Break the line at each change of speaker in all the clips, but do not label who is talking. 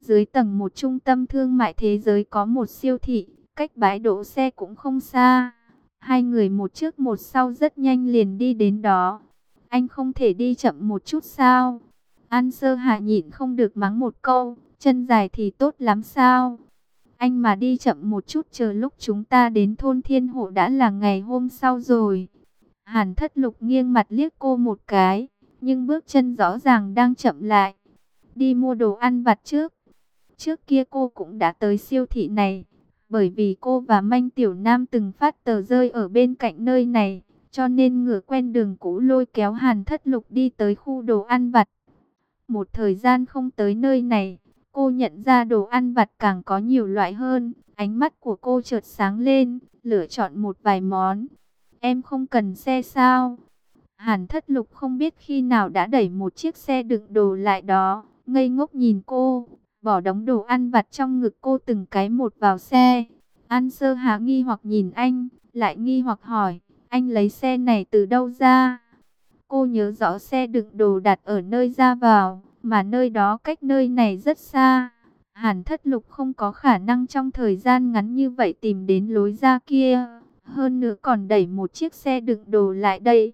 Dưới tầng một trung tâm thương mại thế giới có một siêu thị, cách bãi đỗ xe cũng không xa. Hai người một trước một sau rất nhanh liền đi đến đó. Anh không thể đi chậm một chút sao? An Sơ Hạ nhịn không được mắng một câu, chân dài thì tốt lắm sao? Anh mà đi chậm một chút chờ lúc chúng ta đến thôn Thiên Hộ đã là ngày hôm sau rồi. Hàn Thất Lục nghiêng mặt liếc cô một cái, nhưng bước chân rõ ràng đang chậm lại. Đi mua đồ ăn vặt trước. Trước kia cô cũng đã tới siêu thị này, bởi vì cô và Manh Tiểu Nam từng phát tờ rơi ở bên cạnh nơi này, cho nên ngựa quen đường cũ lôi kéo Hàn Thất Lục đi tới khu đồ ăn vặt. Một thời gian không tới nơi này, cô nhận ra đồ ăn vặt càng có nhiều loại hơn, ánh mắt của cô chợt sáng lên, lựa chọn một vài món. Em không cần xe sao? Hàn Thất Lục không biết khi nào đã đẩy một chiếc xe đựng đồ lại đó, ngây ngốc nhìn cô, bỏ đống đồ ăn vặt trong ngực cô từng cái một vào xe. An Sơ Hà nghi hoặc nhìn anh, lại nghi hoặc hỏi, anh lấy xe này từ đâu ra? Cô nhớ rõ xe đựng đồ đặt ở nơi ra vào, mà nơi đó cách nơi này rất xa. Hàn Thất Lục không có khả năng trong thời gian ngắn như vậy tìm đến lối ra kia, hơn nữa còn đẩy một chiếc xe đựng đồ lại đây.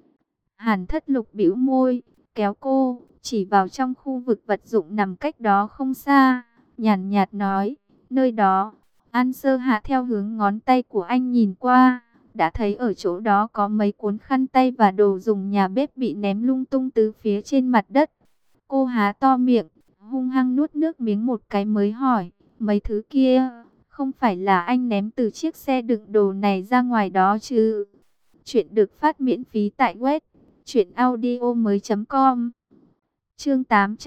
Hàn Thất Lục bĩu môi, kéo cô, chỉ vào trong khu vực vật dụng nằm cách đó không xa, nhàn nhạt nói, nơi đó. An Sơ Hạ theo hướng ngón tay của anh nhìn qua, đã thấy ở chỗ đó có mấy cuốn khăn tay và đồ dùng nhà bếp bị ném lung tung tứ phía trên mặt đất. Cô há to miệng, hung hăng nuốt nước miếng một cái mới hỏi, mấy thứ kia, không phải là anh ném từ chiếc xe đựng đồ này ra ngoài đó chứ? Chuyện được phát miễn phí tại web truyệnaudiomoi.com. Chương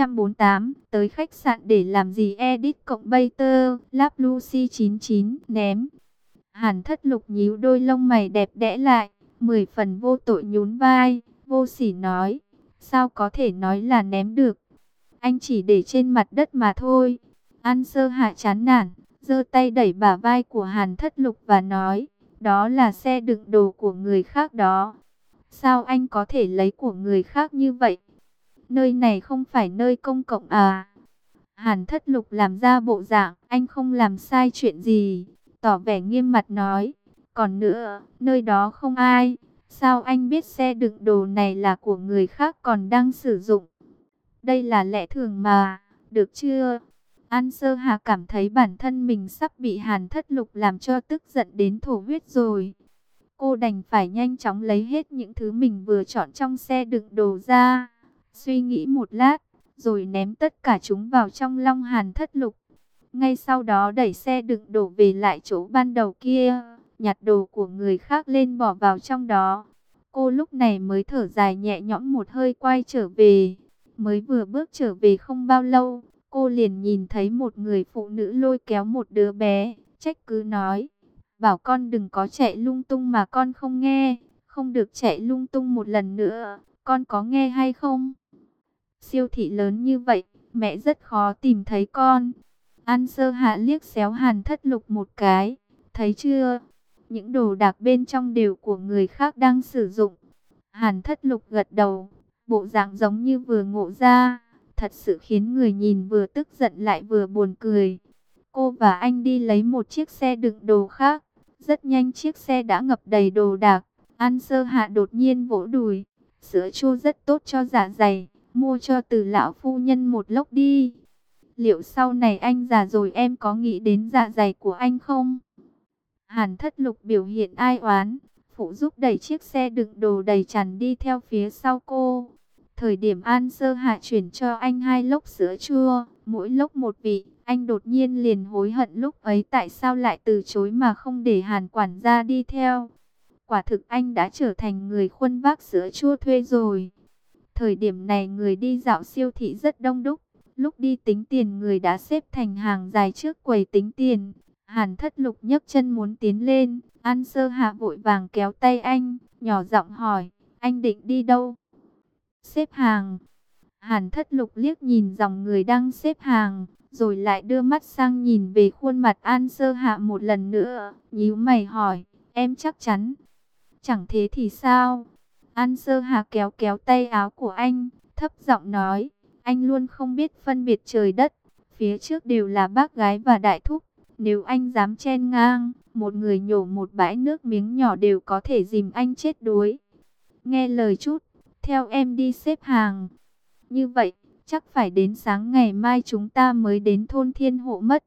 848, tới khách sạn để làm gì edit cộng Bater, Lab Lucy 99, ném. Hàn Thất Lục nhíu đôi lông mày đẹp đẽ lại, 10 phần vô tội nhún vai, vô sỉ nói, sao có thể nói là ném được? Anh chỉ để trên mặt đất mà thôi. An Sơ Hạ chán nản, giơ tay đẩy bả vai của Hàn Thất Lục và nói, đó là xe đựng đồ của người khác đó. Sao anh có thể lấy của người khác như vậy? Nơi này không phải nơi công cộng à? Hàn Thất Lục làm ra bộ dạng anh không làm sai chuyện gì, tỏ vẻ nghiêm mặt nói, còn nữa, nơi đó không ai, sao anh biết xe đựng đồ này là của người khác còn đang sử dụng? Đây là lẽ thường mà, được chưa? An Sơ Hà cảm thấy bản thân mình sắp bị Hàn Thất Lục làm cho tức giận đến thổ huyết rồi. Cô đành phải nhanh chóng lấy hết những thứ mình vừa chọn trong xe đựng đồ ra, suy nghĩ một lát, rồi ném tất cả chúng vào trong long Hàn Thất Lục. Ngay sau đó đẩy xe đựng đồ về lại chỗ ban đầu kia, nhặt đồ của người khác lên bỏ vào trong đó. Cô lúc này mới thở dài nhẹ nhõm một hơi quay trở về. Mới vừa bước trở về không bao lâu, cô liền nhìn thấy một người phụ nữ lôi kéo một đứa bé, trách cứ nói, bảo con đừng có chạy lung tung mà con không nghe, không được chạy lung tung một lần nữa, con có nghe hay không? Siêu thị lớn như vậy, mẹ rất khó tìm thấy con. An Sơ Hạ liếc xéo Hàn Thất Lục một cái, thấy chưa? Những đồ đạc bên trong đều của người khác đang sử dụng. Hàn Thất Lục gật đầu, bộ dạng giống như vừa ngộ ra, thật sự khiến người nhìn vừa tức giận lại vừa buồn cười. Cô và anh đi lấy một chiếc xe đựng đồ khác, rất nhanh chiếc xe đã ngập đầy đồ đạc. An Sơ Hạ đột nhiên vỗ đùi, sữa chua rất tốt cho dạ dày, mua cho Từ lão phu nhân một lốc đi. Liệu sau này anh già rồi em có nghĩ đến dạ dày của anh không? Hàn Thất Lục biểu hiện ai oán, phụ giúp đẩy chiếc xe đựng đồ đầy tràn đi theo phía sau cô. Thời điểm An Sơ Hạ chuyển cho anh 2 lốc sữa chua, mỗi lốc một vị, anh đột nhiên liền hối hận lúc ấy tại sao lại từ chối mà không để Hàn quản gia đi theo. Quả thực anh đã trở thành người khuân vác sữa chua thuê rồi. Thời điểm này người đi dạo siêu thị rất đông đúc. Lúc đi tính tiền người đã xếp thành hàng dài trước quầy tính tiền. Hàn Thất Lục nhấc chân muốn tiến lên. An Sơ Hạ vội vàng kéo tay anh, nhỏ giọng hỏi, anh định đi đâu? Xếp hàng. Hàn Thất Lục liếc nhìn dòng người đang xếp hàng, rồi lại đưa mắt sang nhìn về khuôn mặt An Sơ Hạ một lần nữa, nhíu mày hỏi, em chắc chắn? Chẳng thế thì sao? An Sơ Hạ kéo kéo tay áo của anh, thấp giọng nói, anh luôn không biết phân biệt trời đất. phía trước đều là bác gái và đại thúc. Nếu anh dám chen ngang, một người nhổ một bãi nước miếng nhỏ đều có thể dìm anh chết đuối. Nghe lời chút, theo em đi xếp hàng. Như vậy, chắc phải đến sáng ngày mai chúng ta mới đến thôn Thiên Hộ mất.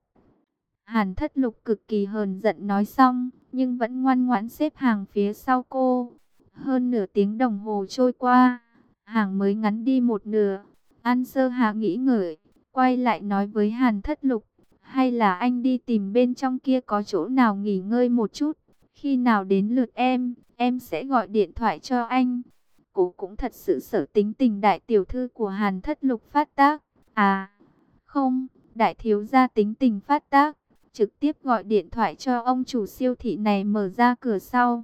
Hàn Thất Lục cực kỳ hờn giận nói xong, nhưng vẫn ngoan ngoãn xếp hàng phía sau cô. Hơn nửa tiếng đồng hồ trôi qua, hàng mới ngắn đi một nửa. An Sơ Hà nghĩ ngợi, quay lại nói với Hàn Thất Lục, hay là anh đi tìm bên trong kia có chỗ nào nghỉ ngơi một chút. Khi nào đến lượt em sẽ gọi điện thoại cho anh. Cô cũng thật sự sợ tính tình đại tiểu thư của Hàn Thất Lục phát tác. À, không, đại thiếu gia tính tình phát tác. Trực tiếp gọi điện thoại cho ông chủ siêu thị này mở ra cửa sau.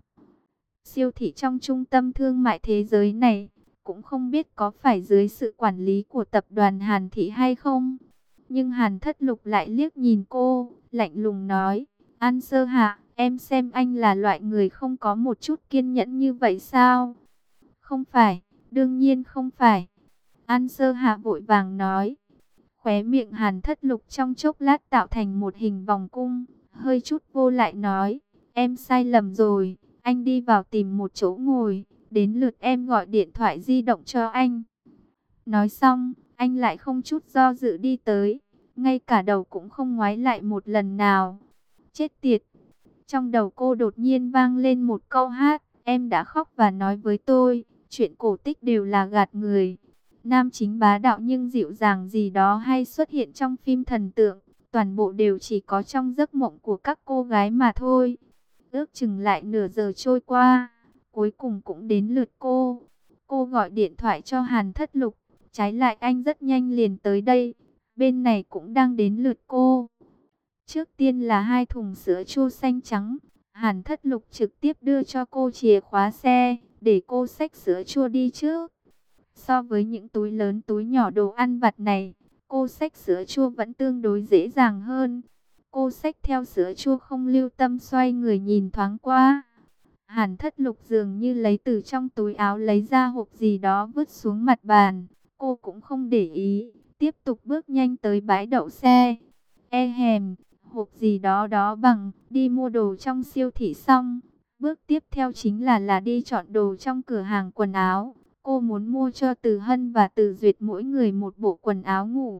Siêu thị trong trung tâm thương mại thế giới này, cũng không biết có phải dưới sự quản lý của tập đoàn Hàn Thị hay không. Nhưng Hàn Thất Lục lại liếc nhìn cô, lạnh lùng nói, An Sơ Hạ, em xem anh là loại người không có một chút kiên nhẫn như vậy sao? Không phải, đương nhiên không phải. An Sơ Hạ vội vàng nói. Khóe miệng Hàn Thất Lục trong chốc lát tạo thành một hình vòng cung, hơi chút vô lại nói, em sai lầm rồi, anh đi vào tìm một chỗ ngồi, đến lượt em gọi điện thoại di động cho anh. Nói xong, anh lại không chút do dự đi tới, ngay cả đầu cũng không ngoái lại một lần nào. Chết tiệt! Trong đầu cô đột nhiên vang lên một câu hát, em đã khóc và nói với tôi, chuyện cổ tích đều là gạt người. Nam chính bá đạo nhưng dịu dàng gì đó hay xuất hiện trong phim thần tượng, toàn bộ đều chỉ có trong giấc mộng của các cô gái mà thôi. Ước chừng lại nửa giờ trôi qua, cuối cùng cũng đến lượt cô. Cô gọi điện thoại cho Hàn Thất Lục, trái lại anh rất nhanh liền tới đây, bên này cũng đang đến lượt cô. Trước tiên là 2 thùng sữa chua xanh trắng, Hàn Thất Lục trực tiếp đưa cho cô chìa khóa xe, để cô xách sữa chua đi trước. So với những túi lớn túi nhỏ đồ ăn vặt này, cô xách sữa chua vẫn tương đối dễ dàng hơn. Cô xách theo sữa chua không lưu tâm xoay người nhìn thoáng qua. Hàn Thất Lục dường như lấy từ trong túi áo lấy ra hộp gì đó vứt xuống mặt bàn. Cô cũng không để ý, tiếp tục bước nhanh tới bãi đậu xe. E hèm, hộp gì đó đó bằng, đi mua đồ trong siêu thị xong. Bước tiếp theo chính là đi chọn đồ trong cửa hàng quần áo. Cô muốn mua cho Từ Hân và Từ Duyệt mỗi người một bộ quần áo ngủ.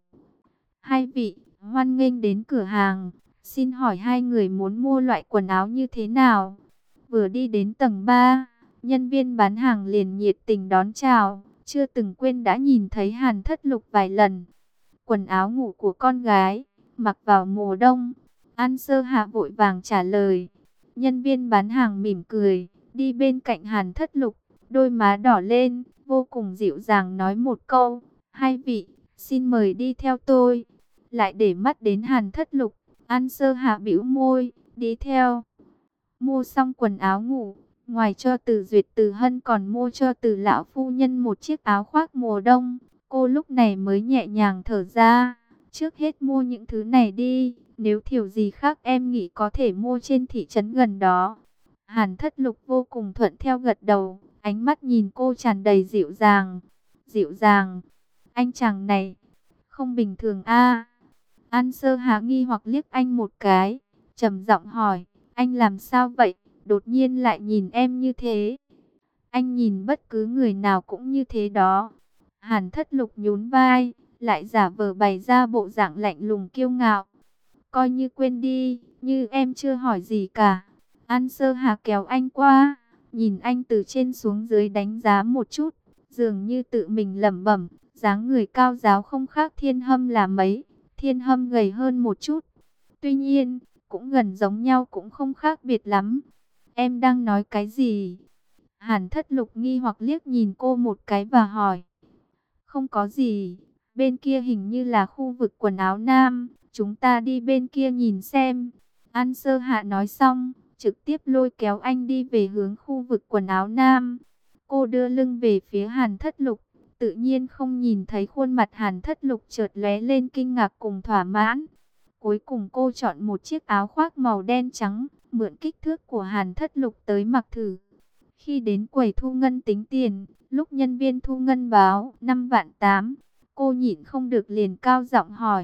Hai vị, hoan nghênh đến cửa hàng. Xin hỏi hai người muốn mua loại quần áo như thế nào? Vừa đi đến tầng 3, nhân viên bán hàng liền nhiệt tình đón chào. Chưa từng quên đã nhìn thấy Hàn Thất Lục vài lần. Quần áo ngủ của con gái, mặc vào mùa đông. An Sơ Hạ vội vàng trả lời. Nhân viên bán hàng mỉm cười, đi bên cạnh Hàn Thất Lục, đôi má đỏ lên, vô cùng dịu dàng nói một câu, hai vị, xin mời đi theo tôi. Lại để mắt đến Hàn Thất Lục, An Sơ Hạ bĩu môi, đi theo. Mua xong quần áo ngủ, ngoài cho Từ Duyệt Từ Hân còn mua cho Từ lão phu nhân một chiếc áo khoác mùa đông. Cô lúc này mới nhẹ nhàng thở ra, trước hết mua những thứ này đi, nếu thiểu gì khác em nghĩ có thể mua trên thị trấn gần đó. Hàn Thất Lục vô cùng thuận theo gật đầu, ánh mắt nhìn cô tràn đầy dịu dàng. Dịu dàng, anh chàng này, không bình thường a. An Sơ Hà nghi hoặc liếc anh một cái, trầm giọng hỏi, anh làm sao vậy, đột nhiên lại nhìn em như thế. Anh nhìn bất cứ người nào cũng như thế đó. Hàn Thất Lục nhún vai, lại giả vờ bày ra bộ dạng lạnh lùng kiêu ngạo. Coi như quên đi, như em chưa hỏi gì cả. An Sơ Hà kéo anh qua, nhìn anh từ trên xuống dưới đánh giá một chút, dường như tự mình lẩm bẩm, dáng người cao giáo không khác Thiên Hâm là mấy, Thiên Hâm gầy hơn một chút. Tuy nhiên, cũng gần giống nhau cũng không khác biệt lắm. Em đang nói cái gì? Hàn Thất Lục nghi hoặc liếc nhìn cô một cái và hỏi. Không có gì, bên kia hình như là khu vực quần áo nam, chúng ta đi bên kia nhìn xem. An Sơ Hạ nói xong, trực tiếp lôi kéo anh đi về hướng khu vực quần áo nam. Cô đưa lưng về phía Hàn Thất Lục, tự nhiên không nhìn thấy khuôn mặt Hàn Thất Lục chợt lóe lên kinh ngạc cùng thỏa mãn. Cuối cùng cô chọn một chiếc áo khoác màu đen trắng, mượn kích thước của Hàn Thất Lục tới mặc thử. Khi đến quầy thu ngân tính tiền, lúc nhân viên thu ngân báo 5,8 vạn, cô nhịn không được liền cao giọng hỏi,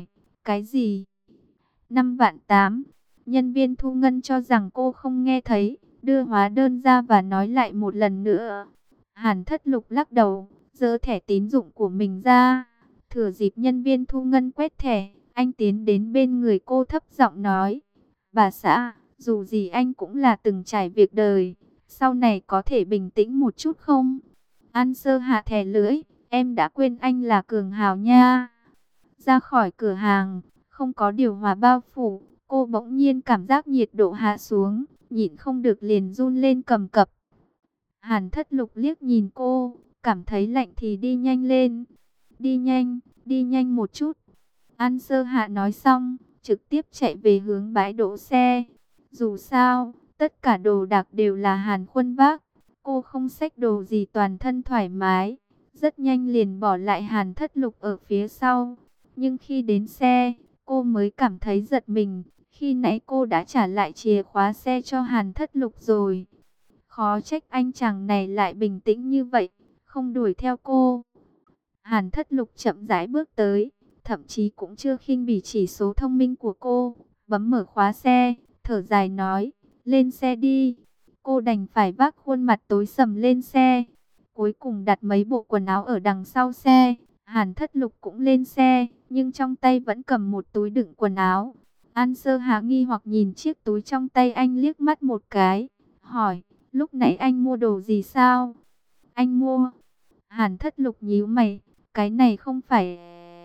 Cái gì? 5.800.000. Nhân viên thu ngân cho rằng cô không nghe thấy, đưa hóa đơn ra và nói lại một lần nữa. Hàn Thất Lục lắc đầu, giơ thẻ tín dụng của mình ra. Thừa dịp nhân viên thu ngân quét thẻ, anh tiến đến bên người cô thấp giọng nói: bà xã, dù gì anh cũng là từng trải việc đời, sau này có thể bình tĩnh một chút không? An Sơ hạ thè lưỡi, em đã quên anh là cường hào nha. Ra khỏi cửa hàng, không có điều hòa bao phủ, cô bỗng nhiên cảm giác nhiệt độ hạ xuống, nhịn không được liền run lên cầm cập. Hàn Thất Lục liếc nhìn cô, cảm thấy lạnh thì đi nhanh lên. Đi nhanh một chút. An Sơ Hạ nói xong, trực tiếp chạy về hướng bãi đỗ xe. Dù sao, tất cả đồ đạc đều là Hàn Khuân vác. Cô không xách đồ gì, toàn thân thoải mái. Rất nhanh liền bỏ lại Hàn Thất Lục ở phía sau. Nhưng khi đến xe, cô mới cảm thấy giật mình. Khi nãy cô đã trả lại chìa khóa xe cho Hàn Thất Lục rồi. Khó trách anh chàng này lại bình tĩnh như vậy, không đuổi theo cô. Hàn Thất Lục chậm rãi bước tới, thậm chí cũng chưa khinh bỉ chỉ số thông minh của cô, bấm mở khóa xe, thở dài nói: lên xe đi. Cô đành phải vác khuôn mặt tối sầm lên xe. Cuối cùng đặt mấy bộ quần áo ở đằng sau xe. Hàn Thất Lục cũng lên xe, nhưng trong tay vẫn cầm một túi đựng quần áo. An Sơ Hà nghi hoặc nhìn chiếc túi trong tay anh liếc mắt một cái, hỏi: lúc nãy anh mua đồ gì sao? Anh mua. Hàn Thất Lục nhíu mày, cái này không phải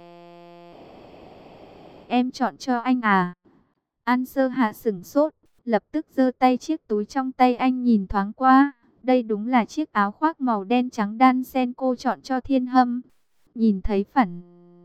em chọn cho anh à? An Sơ Hạ sửng sốt, lập tức giơ tay chiếc túi trong tay anh nhìn thoáng qua. Đây đúng là chiếc áo khoác màu đen trắng đan sen cô chọn cho Thiên Hâm. Nhìn thấy phản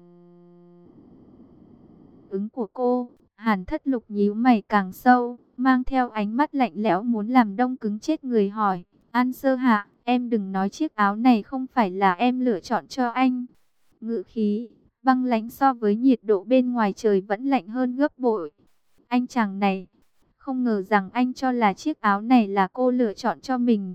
ứng của cô, Hàn Thất Lục nhíu mày càng sâu, mang theo ánh mắt lạnh lẽo muốn làm đông cứng chết người, hỏi: An Sơ Hạ, em đừng nói chiếc áo này không phải là em lựa chọn cho anh. Ngữ khí băng lãnh so với nhiệt độ bên ngoài trời vẫn lạnh hơn gấp bội. Anh chàng này, không ngờ rằng anh cho là chiếc áo này là cô lựa chọn cho mình.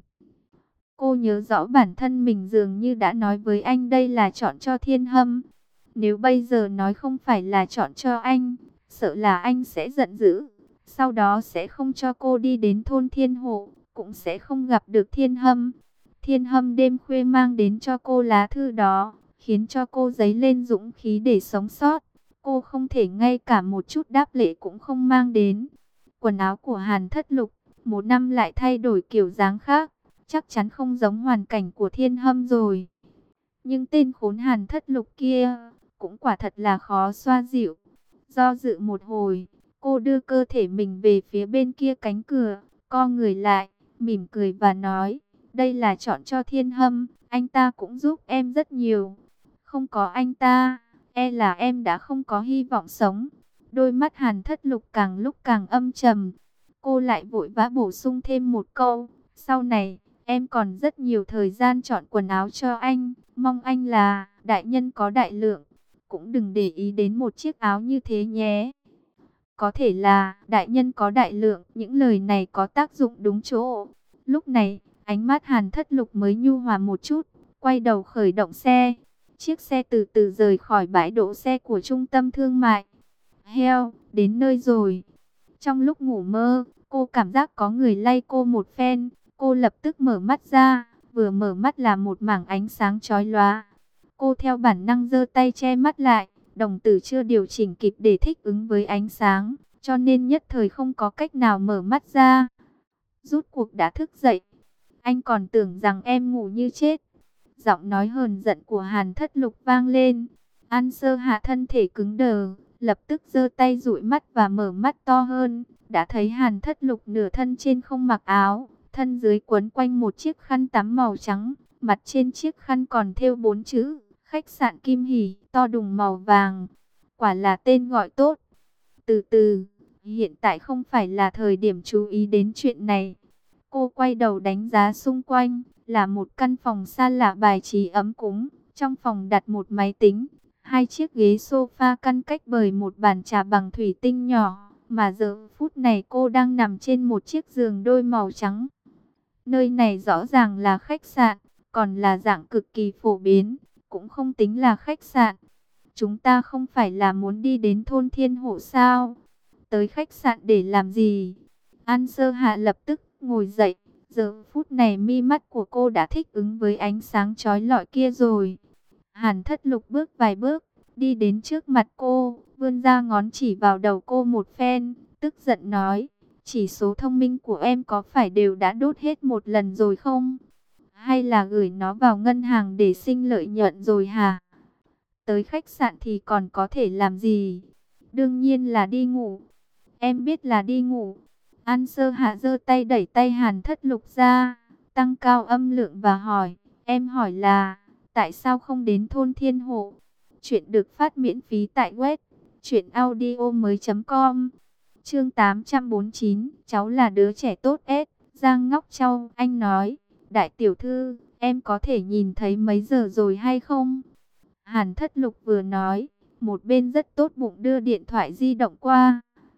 Cô nhớ rõ bản thân mình dường như đã nói với anh đây là chọn cho Thiên Hâm. Nếu bây giờ nói không phải là chọn cho anh, sợ là anh sẽ giận dữ. Sau đó sẽ không cho cô đi đến thôn Thiên Hộ, cũng sẽ không gặp được Thiên Hâm. Thiên Hâm đêm khuya mang đến cho cô lá thư đó, khiến cho cô dấy lên dũng khí để sống sót. Cô không thể ngay cả một chút đáp lễ cũng không mang đến. Quần áo của Hàn Thất Lục, một năm lại thay đổi kiểu dáng khác, chắc chắn không giống hoàn cảnh của Thiên Hâm rồi. Nhưng tên khốn Hàn Thất Lục kia, cũng quả thật là khó xoa dịu. Do dự một hồi, cô đưa cơ thể mình về phía bên kia cánh cửa, co người lại, mỉm cười và nói: đây là chọn cho Thiên Hâm, anh ta cũng giúp em rất nhiều. Không có anh ta, e là em đã không có hy vọng sống. Đôi mắt Hàn Thất Lục càng lúc càng âm trầm. Cô lại vội vã bổ sung thêm một câu: sau này, em còn rất nhiều thời gian chọn quần áo cho anh. Mong anh là đại nhân có đại lượng, cũng đừng để ý đến một chiếc áo như thế nhé. Có thể là đại nhân có đại lượng, những lời này có tác dụng đúng chỗ. Lúc này, ánh mắt Hàn Thất Lục mới nhu hòa một chút, quay đầu khởi động xe. Chiếc xe từ từ rời khỏi bãi đỗ xe của trung tâm thương mại. Heo, đến nơi rồi. Trong lúc ngủ mơ, cô cảm giác có người lay cô một phen. Cô lập tức mở mắt ra, vừa mở mắt là một mảng ánh sáng chói lóa. Cô theo bản năng giơ tay che mắt lại, đồng tử chưa điều chỉnh kịp để thích ứng với ánh sáng, cho nên nhất thời không có cách nào mở mắt ra. Rút cuộc đã thức dậy. Anh còn tưởng rằng em ngủ như chết. Giọng nói hờn giận của Hàn Thất Lục vang lên. An Sơ Hạ thân thể cứng đờ, lập tức giơ tay dụi mắt và mở mắt to hơn. Đã thấy Hàn Thất Lục nửa thân trên không mặc áo, thân dưới quấn quanh một chiếc khăn tắm màu trắng. Mặt trên chiếc khăn còn thêu 4 chữ khách sạn Kim Hỷ to đùng màu vàng. Quả là tên gọi tốt. Từ từ, hiện tại không phải là thời điểm chú ý đến chuyện này. Cô quay đầu đánh giá xung quanh, là một căn phòng xa lạ bài trí ấm cúng. Trong phòng đặt một máy tính, 2 chiếc ghế sofa căn cách bởi một bàn trà bằng thủy tinh nhỏ. Mà giờ phút này cô đang nằm trên một chiếc giường đôi màu trắng. Nơi này rõ ràng là khách sạn, còn là dạng cực kỳ phổ biến, cũng không tính là khách sạn. chúng ta không phải là muốn đi đến thôn Thiên Hộ sao? Tới khách sạn để làm gì? An Sơ Hạ lập tức ngồi dậy. Giờ phút này mi mắt của cô đã thích ứng với ánh sáng chói lọi kia rồi. Hàn Thất Lục bước vài bước, đi đến trước mặt cô, vươn ra ngón chỉ vào đầu cô một phen, tức giận nói, chỉ số thông minh của em có phải đều đã đốt hết một lần rồi không? Hay là gửi nó vào ngân hàng để sinh lợi nhuận rồi hả? Tới khách sạn thì còn có thể làm gì? Đương nhiên là đi ngủ. Em biết là đi ngủ. An Sơ Hạ giơ tay đẩy tay Hàn Thất Lục ra, tăng cao âm lượng và hỏi, em hỏi là, tại sao không đến thôn Thiên Hộ? Chuyện được phát miễn phí tại web truyệnaudiomoi.com. Chương 849, cháu là đứa trẻ tốt ép. Giang Ngọc Châu, anh nói, đại tiểu thư, em có thể nhìn thấy mấy giờ rồi hay không? Hàn Thất Lục vừa nói, một bên rất tốt bụng đưa điện thoại di động qua.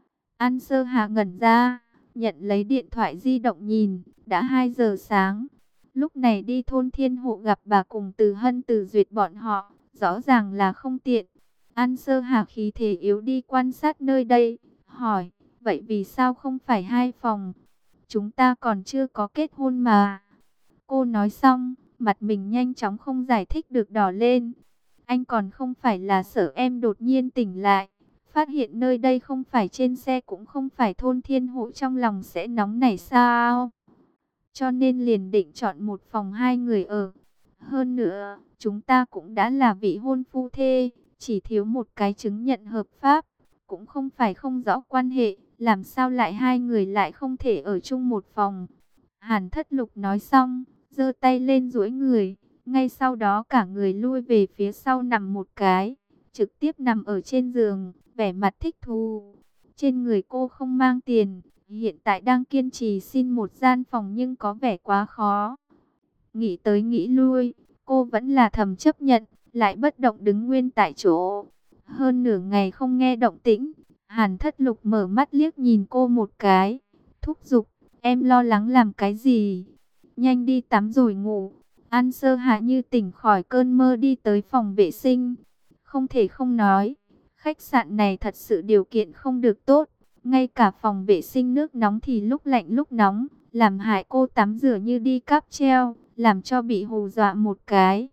An Sơ Hạ ngẩn ra, nhận lấy điện thoại di động nhìn, đã 2 giờ sáng. Lúc này đi thôn Thiên Hộ gặp bà cùng Từ Hân Từ Duyệt bọn họ, rõ ràng là không tiện. An Sơ Hạ khí thế yếu đi quan sát nơi đây, hỏi, vậy vì sao không phải 2 phòng? Chúng ta còn chưa có kết hôn mà. Cô nói xong, mặt mình nhanh chóng không giải thích được đỏ lên. Anh còn không phải là sợ em đột nhiên tỉnh lại, phát hiện nơi đây không phải trên xe cũng không phải thôn Thiên Hộ, trong lòng sẽ nóng nảy sao? Cho nên liền định chọn một phòng 2 người ở. Hơn nữa, chúng ta cũng đã là vị hôn phu thê, chỉ thiếu một cái chứng nhận hợp pháp, cũng không phải không rõ quan hệ, làm sao lại 2 người lại không thể ở chung một phòng? Hàn Thất Lục nói xong, giơ tay lên duỗi người, ngay sau đó cả người lui về phía sau nằm một cái, trực tiếp nằm ở trên giường, vẻ mặt thích thú. Trên người cô không mang tiền, hiện tại đang kiên trì xin một gian phòng nhưng có vẻ quá khó. Nghĩ tới nghĩ lui, cô vẫn là thầm chấp nhận, lại bất động đứng nguyên tại chỗ. Hơn nửa ngày không nghe động tĩnh, Hàn Thất Lục mở mắt liếc nhìn cô một cái, thúc giục, em lo lắng làm cái gì? Nhanh đi tắm rồi ngủ. An Sơ Hạ như tỉnh khỏi cơn mơ đi tới phòng vệ sinh. Không thể không nói, khách sạn này thật sự điều kiện không được tốt. Ngay cả phòng vệ sinh nước nóng thì lúc lạnh lúc nóng, làm hại cô tắm rửa như đi cáp treo, làm cho bị hù dọa một cái.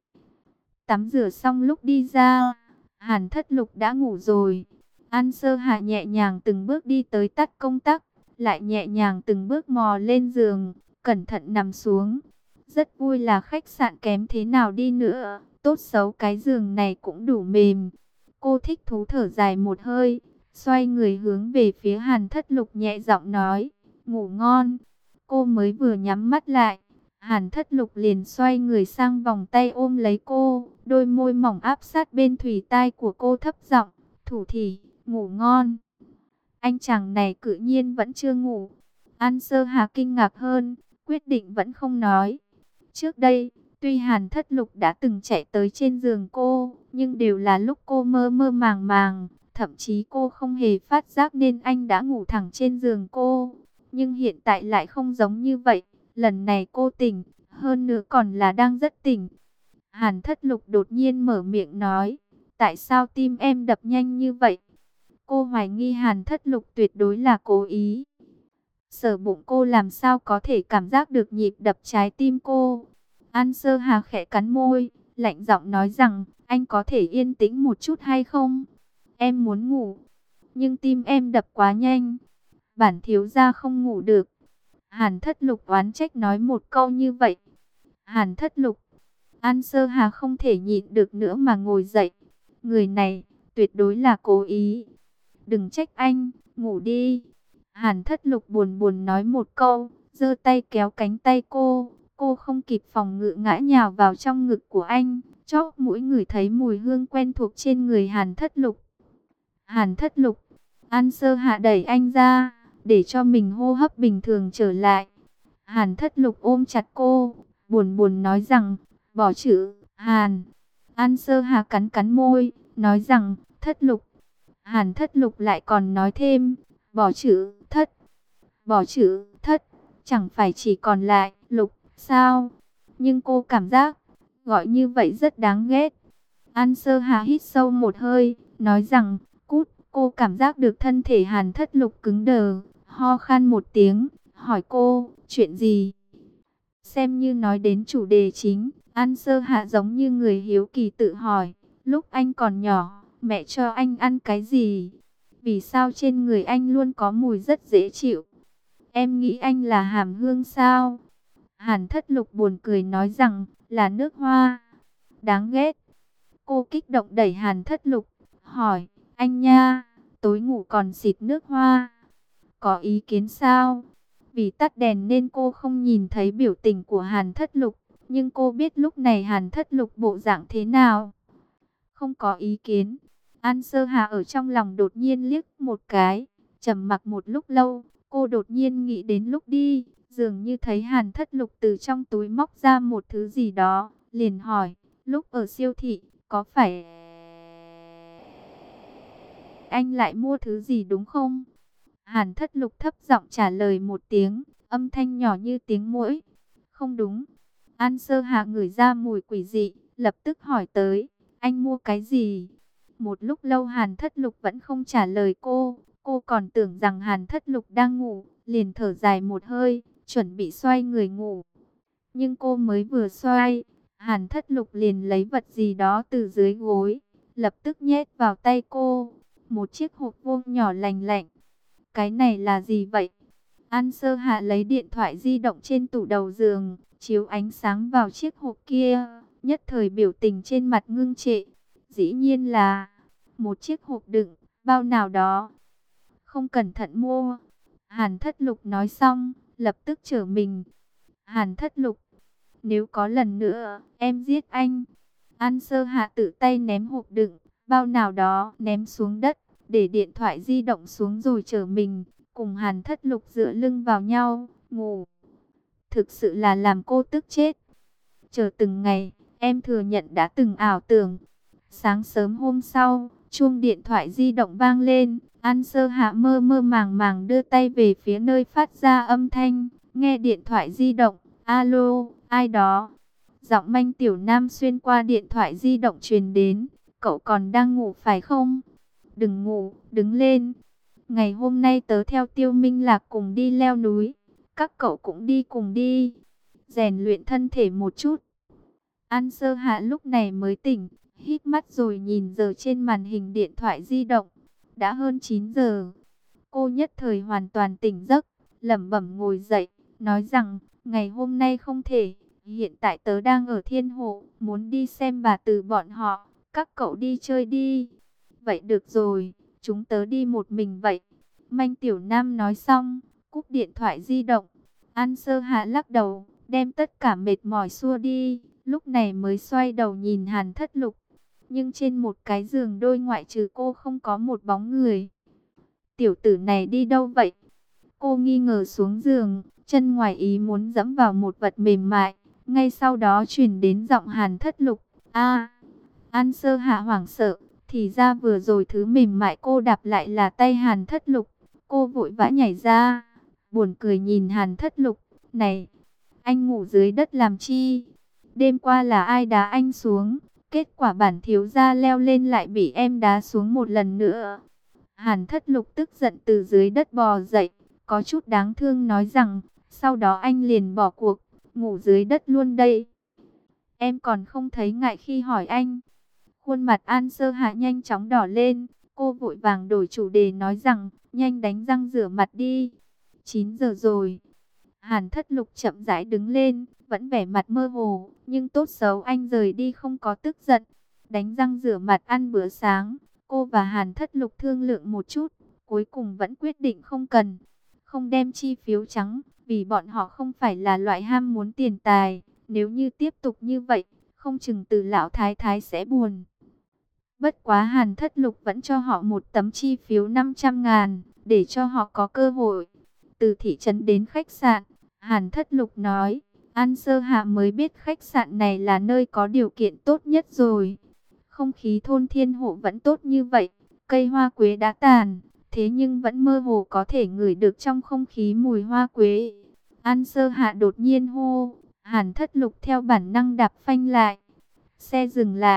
Tắm rửa xong lúc đi ra, Hàn Thất Lục đã ngủ rồi. An Sơ Hạ nhẹ nhàng từng bước đi tới tắt công tắc, lại nhẹ nhàng từng bước mò lên giường, cẩn thận nằm xuống. Rất vui là khách sạn kém thế nào đi nữa, tốt xấu cái giường này cũng đủ mềm. Cô thích thú thở dài một hơi, xoay người hướng về phía Hàn Thất Lục nhẹ giọng nói, ngủ ngon. Cô mới vừa nhắm mắt lại, Hàn Thất Lục liền xoay người sang vòng tay ôm lấy cô, đôi môi mỏng áp sát bên thùy tai của cô thấp giọng, thủ thỉ, ngủ ngon. Anh chàng này tự nhiên vẫn chưa ngủ. An Sơ Hà kinh ngạc hơn, quyết định vẫn không nói. Trước đây, tuy Hàn Thất Lục đã từng chạy tới trên giường cô, nhưng đều là lúc cô mơ mơ màng màng, thậm chí cô không hề phát giác nên anh đã ngủ thẳng trên giường cô. Nhưng hiện tại lại không giống như vậy, lần này cô tỉnh, hơn nữa còn là đang rất tỉnh. Hàn Thất Lục đột nhiên mở miệng nói, tại sao tim em đập nhanh như vậy? Cô hoài nghi Hàn Thất Lục tuyệt đối là cố ý. Sở bụng cô làm sao có thể cảm giác được nhịp đập trái tim cô. An Sơ Hà khẽ cắn môi, lạnh giọng nói rằng, anh có thể yên tĩnh một chút hay không? Em muốn ngủ, nhưng tim em đập quá nhanh. Bản thiếu gia không ngủ được. Hàn Thất Lục oán trách nói một câu như vậy. Hàn Thất Lục, An Sơ Hà không thể nhịn được nữa mà ngồi dậy. Người này, tuyệt đối là cố ý. Đừng trách anh, ngủ đi. Hàn Thất Lục buồn buồn nói một câu, giơ tay kéo cánh tay cô. Cô không kịp phòng ngự ngã nhào vào trong ngực của anh, chóp mũi ngửi thấy mùi hương quen thuộc trên người Hàn Thất Lục. Hàn Thất Lục, An Sơ Hạ đẩy anh ra, để cho mình hô hấp bình thường trở lại. Hàn Thất Lục ôm chặt cô, buồn buồn nói rằng, bỏ chữ, Hàn. An Sơ Hạ cắn cắn môi, nói rằng, Thất Lục. Hàn Thất Lục lại còn nói thêm, bỏ chữ, thất. Bỏ chữ, thất, chẳng phải chỉ còn lại, lục, sao? Nhưng cô cảm giác, gọi như vậy rất đáng ghét. An Sơ Hà hít sâu một hơi, nói rằng, cút. Cô cảm giác được thân thể Hàn Thất Lục cứng đờ, ho khan một tiếng, hỏi cô, chuyện gì? Xem như nói đến chủ đề chính, An Sơ Hạ giống như người hiếu kỳ tự hỏi, lúc anh còn nhỏ, mẹ cho anh ăn cái gì? Vì sao trên người anh luôn có mùi rất dễ chịu? Em nghĩ anh là hàm hương sao? Hàn Thất Lục buồn cười nói rằng, là nước hoa. Đáng ghét. Cô kích động đẩy Hàn Thất Lục, hỏi, anh nha, tối ngủ còn xịt nước hoa. Có ý kiến sao? Vì tắt đèn nên cô không nhìn thấy biểu tình của Hàn Thất Lục, nhưng cô biết lúc này Hàn Thất Lục bộ dạng thế nào. Không có ý kiến. An Sơ Hà ở trong lòng đột nhiên liếc một cái, trầm mặc một lúc lâu, cô đột nhiên nghĩ đến lúc đi, dường như thấy Hàn Thất Lục từ trong túi móc ra một thứ gì đó, liền hỏi, lúc ở siêu thị, có phải anh lại mua thứ gì đúng không? Hàn Thất Lục thấp giọng trả lời một tiếng, âm thanh nhỏ như tiếng muỗi. Không đúng. An Sơ Hạ ngửi ra mùi quỷ dị, lập tức hỏi tới, anh mua cái gì? Một lúc lâu Hàn Thất Lục vẫn không trả lời cô còn tưởng rằng Hàn Thất Lục đang ngủ, liền thở dài một hơi, chuẩn bị xoay người ngủ. Nhưng cô mới vừa xoay, Hàn Thất Lục liền lấy vật gì đó từ dưới gối, lập tức nhét vào tay cô, một chiếc hộp vuông nhỏ lành lạnh. Cái này là gì vậy? An Sơ Hạ lấy điện thoại di động trên tủ đầu giường, chiếu ánh sáng vào chiếc hộp kia, nhất thời biểu tình trên mặt ngưng trệ. Dĩ nhiên là một chiếc hộp đựng bao nào đó. Không cẩn thận mua. Hàn Thất Lục nói xong, lập tức trở mình. Hàn Thất Lục, nếu có lần nữa, em giết anh. An Sơ Hạ tự tay ném hộp đựng bao nào đó ném xuống đất, để điện thoại di động xuống rồi trở mình, cùng Hàn Thất Lục dựa lưng vào nhau, ngủ. Thực sự là làm cô tức chết. Chờ từng ngày, em thừa nhận đã từng ảo tưởng. Sáng sớm hôm sau, chuông điện thoại di động vang lên, An Sơ Hạ mơ mơ màng màng đưa tay về phía nơi phát ra âm thanh, nghe điện thoại di động, alo, ai đó? Giọng Manh Tiểu Nam xuyên qua điện thoại di động truyền đến, cậu còn đang ngủ phải không? Đừng ngủ, đứng lên. Ngày hôm nay tớ theo Tiêu Minh Lạc cùng đi leo núi. Các cậu cũng đi cùng đi. Rèn luyện thân thể một chút. An Sơ Hạ lúc này mới tỉnh. Hít mắt rồi nhìn giờ trên màn hình điện thoại di động. Đã hơn 9 giờ. Cô nhất thời hoàn toàn tỉnh giấc. Lẩm bẩm ngồi dậy. Nói rằng ngày hôm nay không thể. Hiện tại tớ đang ở Thiên Hồ. Muốn đi xem bà Từ bọn họ. Các cậu đi chơi đi. Vậy được rồi. Chúng tớ đi một mình vậy. Manh Tiểu Nam nói xong, cúp điện thoại di động. An Sơ Hạ lắc đầu, đem tất cả mệt mỏi xua đi. Lúc này mới xoay đầu nhìn Hàn Thất Lục. Nhưng trên một cái giường đôi ngoại trừ cô không có một bóng người. Tiểu tử này đi đâu vậy? Cô nghi ngờ xuống giường, chân ngoài ý muốn dẫm vào một vật mềm mại. Ngay sau đó truyền đến giọng Hàn Thất Lục. An Sơ Hạ hoảng sợ. Thì ra vừa rồi thứ mềm mại cô đạp lại là tay Hàn Thất Lục. Cô vội vã nhảy ra, buồn cười nhìn Hàn Thất Lục. Này, anh ngủ dưới đất làm chi? Đêm qua là ai đá anh xuống? Kết quả bản thiếu gia leo lên lại bị em đá xuống một lần nữa. Hàn Thất Lục tức giận từ dưới đất bò dậy, có chút đáng thương nói rằng, sau đó anh liền bỏ cuộc, ngủ dưới đất luôn đây. Em còn không thấy ngại khi hỏi anh. Khuôn mặt An Sơ Hạ nhanh chóng đỏ lên, cô vội vàng đổi chủ đề nói rằng, nhanh đánh răng rửa mặt đi. 9 giờ rồi. Hàn Thất Lục chậm rãi đứng lên, vẫn vẻ mặt mơ hồ, nhưng tốt xấu anh rời đi không có tức giận. Đánh răng rửa mặt ăn bữa sáng, cô và Hàn Thất Lục thương lượng một chút, cuối cùng vẫn quyết định không đem chi phiếu trắng, vì bọn họ không phải là loại ham muốn tiền tài. Nếu như tiếp tục như vậy, không chừng Từ lão thái thái sẽ buồn. Bất quá Hàn Thất Lục vẫn cho họ một tấm chi phiếu 500.000, để cho họ có cơ hội. Từ thị trấn đến khách sạn, Hàn Thất Lục nói, An Sơ Hạ mới biết khách sạn này là nơi có điều kiện tốt nhất rồi. Không khí thôn Thiên Hộ vẫn tốt như vậy, cây hoa quế đã tàn, thế nhưng vẫn mơ hồ có thể ngửi được trong không khí mùi hoa quế. An Sơ Hạ đột nhiên hô, Hàn Thất Lục theo bản năng đạp phanh lại. Xe dừng lại.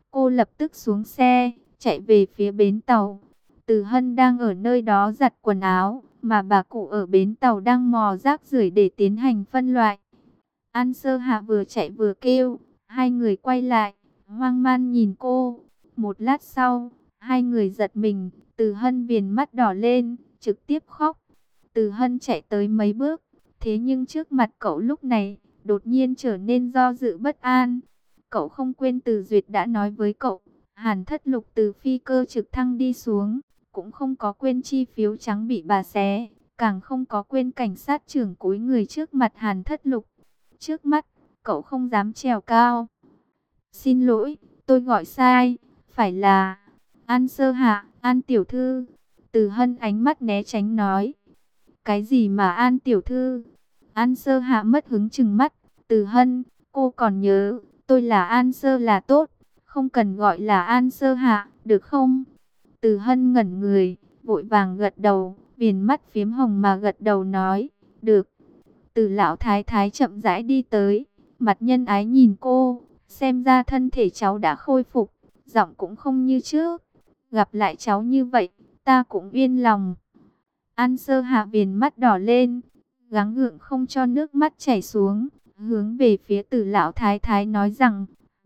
Cô lập tức xuống xe, chạy về phía bến tàu. Từ Hân đang ở nơi đó giặt quần áo, mà bà cụ ở bến tàu đang mò rác rưởi để tiến hành phân loại. An Sơ Hạ vừa chạy vừa kêu, hai người quay lại, hoang mang nhìn cô. Một lát sau, hai người giật mình, Từ Hân viền mắt đỏ lên, trực tiếp khóc. Từ Hân chạy tới mấy bước, thế nhưng trước mặt cậu lúc này, đột nhiên trở nên do dự bất an. Cậu không quên Từ Duyệt đã nói với cậu, Hàn Thất Lục từ phi cơ trực thăng đi xuống, cũng không có quên chi phiếu trắng bị bà xé, càng không có quên cảnh sát trưởng cúi người trước mặt Hàn Thất Lục. Trước mắt, cậu không dám trèo cao. Xin lỗi, tôi gọi sai, phải là An Sơ Hạ, An tiểu thư. Từ Hân ánh mắt né tránh nói. Cái gì mà An tiểu thư? An Sơ Hạ mất hứng trừng mắt. Từ Hân, cô còn nhớ, tôi là An Sơ là tốt, không cần gọi là An Sơ Hạ, được không? Từ Hân ngẩn người, vội vàng gật đầu, viền mắt phiếm hồng mà gật đầu nói, được. Từ lão thái thái chậm rãi đi tới, mặt nhân ái nhìn cô, xem ra thân thể cháu đã khôi phục, giọng cũng không như trước. Gặp lại cháu như vậy, ta cũng yên lòng. An Sơ Hạ viền mắt đỏ lên, gắng gượng không cho nước mắt chảy xuống, hướng về phía Từ lão thái thái nói rằng,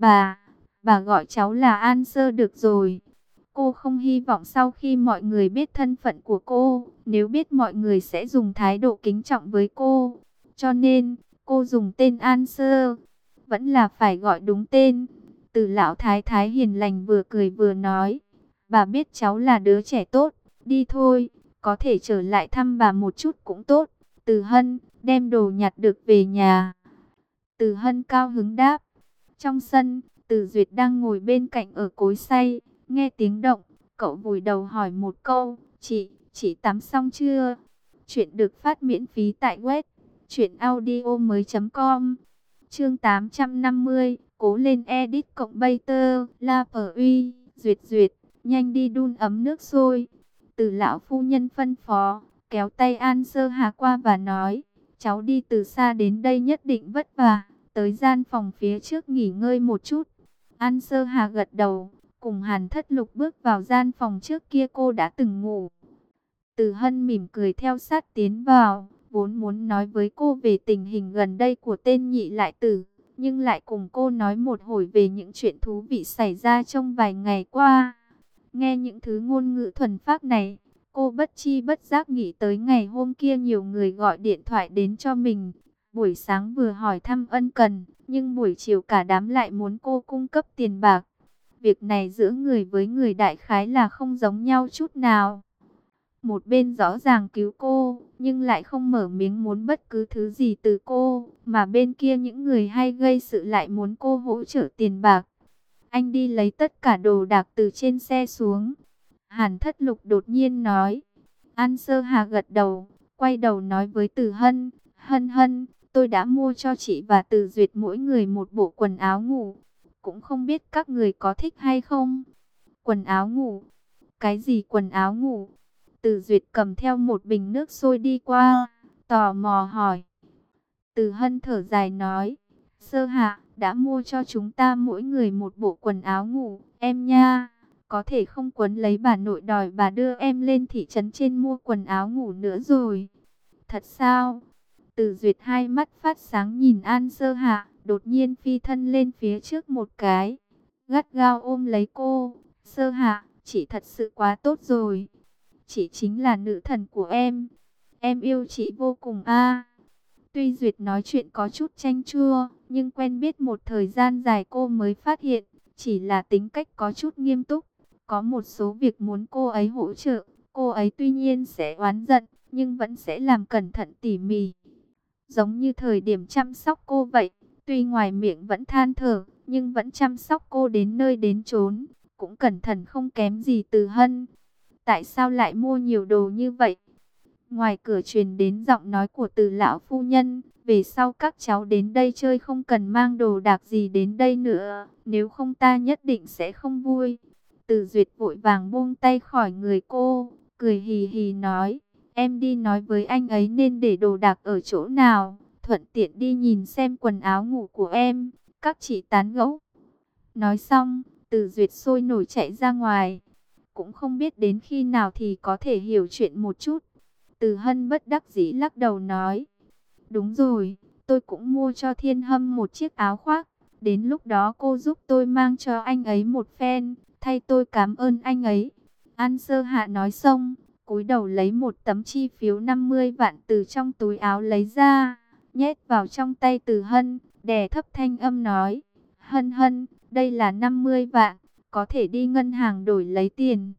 bà gọi cháu là An Sơ được rồi. Cô không hy vọng sau khi mọi người biết thân phận của cô, nếu biết mọi người sẽ dùng thái độ kính trọng với cô. Cho nên, cô dùng tên An Sơ, vẫn là phải gọi đúng tên. Từ lão thái thái hiền lành vừa cười vừa nói, bà biết cháu là đứa trẻ tốt, đi thôi, có thể trở lại thăm bà một chút cũng tốt. Từ Hân, đem đồ nhặt được về nhà. Từ Hân cao hứng đáp. Trong sân, Từ Duyệt đang ngồi bên cạnh ở cối xay, nghe tiếng động, cậu vùi đầu hỏi một câu, chị tắm xong chưa? Chuyện được phát miễn phí tại web truyệnaudiomoi.com. Chương 850, cố lên edit cộng Bater, La Phở Uy, Duyệt, nhanh đi đun ấm nước sôi. Từ lão phu nhân phân phó, kéo tay An Sơ Hà qua và nói, cháu đi từ xa đến đây nhất định vất vả, tới gian phòng phía trước nghỉ ngơi một chút. An Sơ Hà gật đầu, cùng Hàn Thất Lục bước vào gian phòng trước kia cô đã từng ngủ. Từ Hân mỉm cười theo sát tiến vào, vốn muốn nói với cô về tình hình gần đây của tên nhị lại tử, nhưng lại cùng cô nói một hồi về những chuyện thú vị xảy ra trong vài ngày qua. Nghe những thứ ngôn ngữ thuần phác này, cô bất chi bất giác nghĩ tới ngày hôm kia nhiều người gọi điện thoại đến cho mình. Buổi sáng vừa hỏi thăm ân cần, nhưng buổi chiều cả đám lại muốn cô cung cấp tiền bạc. Việc này giữa người với người đại khái là không giống nhau chút nào. Một bên rõ ràng cứu cô, nhưng lại không mở miếng muốn bất cứ thứ gì từ cô, mà bên kia những người hay gây sự lại muốn cô hỗ trợ tiền bạc. Anh đi lấy tất cả đồ đạc từ trên xe xuống. Hàn Thất Lục đột nhiên nói. An Sơ Hà gật đầu, quay đầu nói với Từ Hân, Hân, tôi đã mua cho chị và Từ Duyệt mỗi người một bộ quần áo ngủ. Cũng không biết các người có thích hay không? Quần áo ngủ? Cái gì quần áo ngủ? Từ Duyệt cầm theo một bình nước sôi đi qua, tò mò hỏi. Từ Hân thở dài nói, Sơ Hạ đã mua cho chúng ta mỗi người một bộ quần áo ngủ, em nha. Có thể không quấn lấy bà nội đòi bà đưa em lên thị trấn trên mua quần áo ngủ nữa rồi. Thật sao? Từ Duyệt hai mắt phát sáng nhìn An Sơ Hạ, đột nhiên phi thân lên phía trước một cái, gắt gao ôm lấy cô. Sơ Hạ, chị thật sự quá tốt rồi. Chị chính là nữ thần của em yêu chị vô cùng a. Tuy Duyệt nói chuyện có chút chanh chua, nhưng quen biết một thời gian dài cô mới phát hiện, chỉ là tính cách có chút nghiêm túc. Có một số việc muốn cô ấy hỗ trợ, cô ấy tuy nhiên sẽ oán giận, nhưng vẫn sẽ làm cẩn thận tỉ mỉ. Giống như thời điểm chăm sóc cô vậy, tuy ngoài miệng vẫn than thở, nhưng vẫn chăm sóc cô đến nơi đến chốn, cũng cẩn thận không kém gì Từ Hân. Tại sao lại mua nhiều đồ như vậy? Ngoài cửa truyền đến giọng nói của Từ lão phu nhân, về sau các cháu đến đây chơi không cần mang đồ đạc gì đến đây nữa, nếu không ta nhất định sẽ không vui. Từ Duyệt vội vàng buông tay khỏi người cô, cười hì hì nói, em đi nói với anh ấy nên để đồ đạc ở chỗ nào, thuận tiện đi nhìn xem quần áo ngủ của em, các chị tán gẫu. Nói xong, Từ Duyệt sôi nổi chạy ra ngoài. Cũng không biết đến khi nào thì có thể hiểu chuyện một chút. Từ Hân bất đắc dĩ lắc đầu nói. Đúng rồi, tôi cũng mua cho Thiên Hâm một chiếc áo khoác. Đến lúc đó cô giúp tôi mang cho anh ấy một phen, thay tôi cảm ơn anh ấy. An Sơ Hạ nói xong, cúi đầu lấy một tấm chi phiếu 50 vạn từ trong túi áo lấy ra, nhét vào trong tay Từ Hân, đè thấp thanh âm nói. Hân Hân, đây là 50 vạn, có thể đi ngân hàng đổi lấy tiền.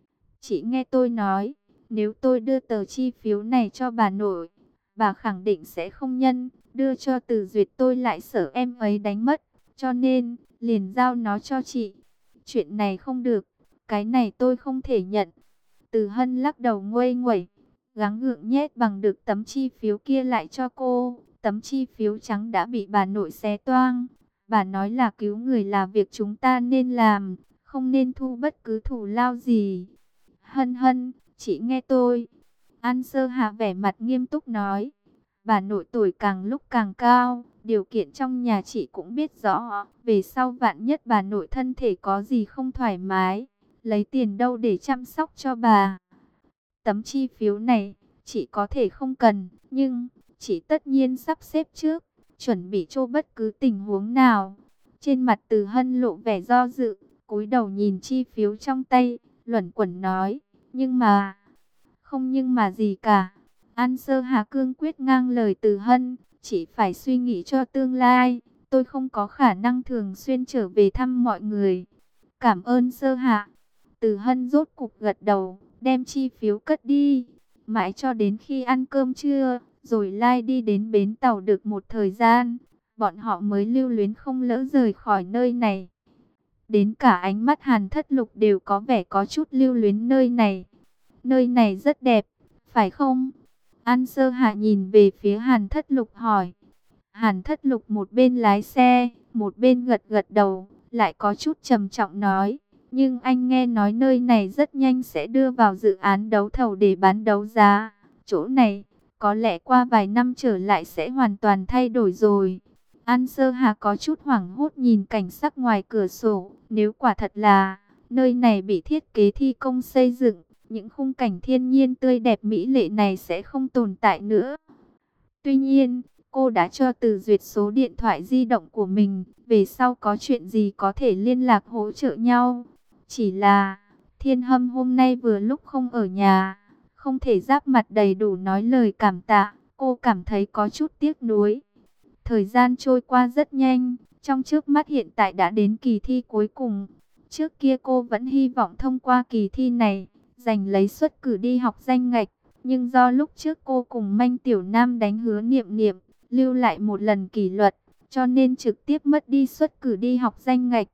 Chị nghe tôi nói, nếu tôi đưa tờ chi phiếu này cho bà nội, bà khẳng định sẽ không nhân, đưa cho Từ Duyệt tôi lại sợ em ấy đánh mất, cho nên, liền giao nó cho chị. Chuyện này không được, cái này tôi không thể nhận. Từ Hân lắc đầu nguây nguẩy, gắng gượng nhét bằng được tấm chi phiếu kia lại cho cô. Tấm chi phiếu trắng đã bị bà nội xé toang. Bà nói là cứu người là việc chúng ta nên làm, không nên thu bất cứ thù lao gì. Hân Hân, chị nghe tôi. An Sơ Hạ vẻ mặt nghiêm túc nói. Bà nội tuổi càng lúc càng cao, điều kiện trong nhà chị cũng biết rõ. Về sau vạn nhất bà nội thân thể có gì không thoải mái, lấy tiền đâu để chăm sóc cho bà. Tấm chi phiếu này, chị có thể không cần, nhưng chị tất nhiên sắp xếp trước, chuẩn bị cho bất cứ tình huống nào. Trên mặt Từ Hân lộ vẻ do dự, cúi đầu nhìn chi phiếu trong tay, luẩn quẩn nói, nhưng mà, không nhưng mà gì cả. An Sơ Hà cương quyết ngang lời Từ Hân, chỉ phải suy nghĩ cho tương lai, tôi không có khả năng thường xuyên trở về thăm mọi người. Cảm ơn Sơ Hạ. Từ Hân rốt cục gật đầu, đem chi phiếu cất đi. Mãi cho đến khi ăn cơm trưa, rồi lai đi đến bến tàu được một thời gian, bọn họ mới lưu luyến không lỡ rời khỏi nơi này. Đến cả ánh mắt Hàn Thất Lục đều có vẻ có chút lưu luyến nơi này. Nơi này rất đẹp, phải không? An Sơ Hạ nhìn về phía Hàn Thất Lục hỏi. Hàn Thất Lục một bên lái xe, một bên gật gật đầu, lại có chút trầm trọng nói. Nhưng anh nghe nói nơi này rất nhanh sẽ đưa vào dự án đấu thầu để bán đấu giá. Chỗ này, có lẽ qua vài năm trở lại sẽ hoàn toàn thay đổi rồi. An Sơ Hà có chút hoảng hốt nhìn cảnh sắc ngoài cửa sổ. Nếu quả thật là nơi này bị thiết kế thi công xây dựng, những khung cảnh thiên nhiên tươi đẹp mỹ lệ này sẽ không tồn tại nữa. Tuy nhiên, cô đã cho Từ Duyệt số điện thoại di động của mình, về sau có chuyện gì có thể liên lạc hỗ trợ nhau. Chỉ là, Thiên Hâm hôm nay vừa lúc không ở nhà, không thể giáp mặt đầy đủ nói lời cảm tạ, cô cảm thấy có chút tiếc nuối. Thời gian trôi qua rất nhanh, trong trước mắt hiện tại đã đến kỳ thi cuối cùng. Trước kia cô vẫn hy vọng thông qua kỳ thi này, giành lấy suất cử đi học danh ngạch. Nhưng do lúc trước cô cùng Manh Tiểu Nam đánh hứa Niệm Niệm, lưu lại một lần kỷ luật, cho nên trực tiếp mất đi suất cử đi học danh ngạch.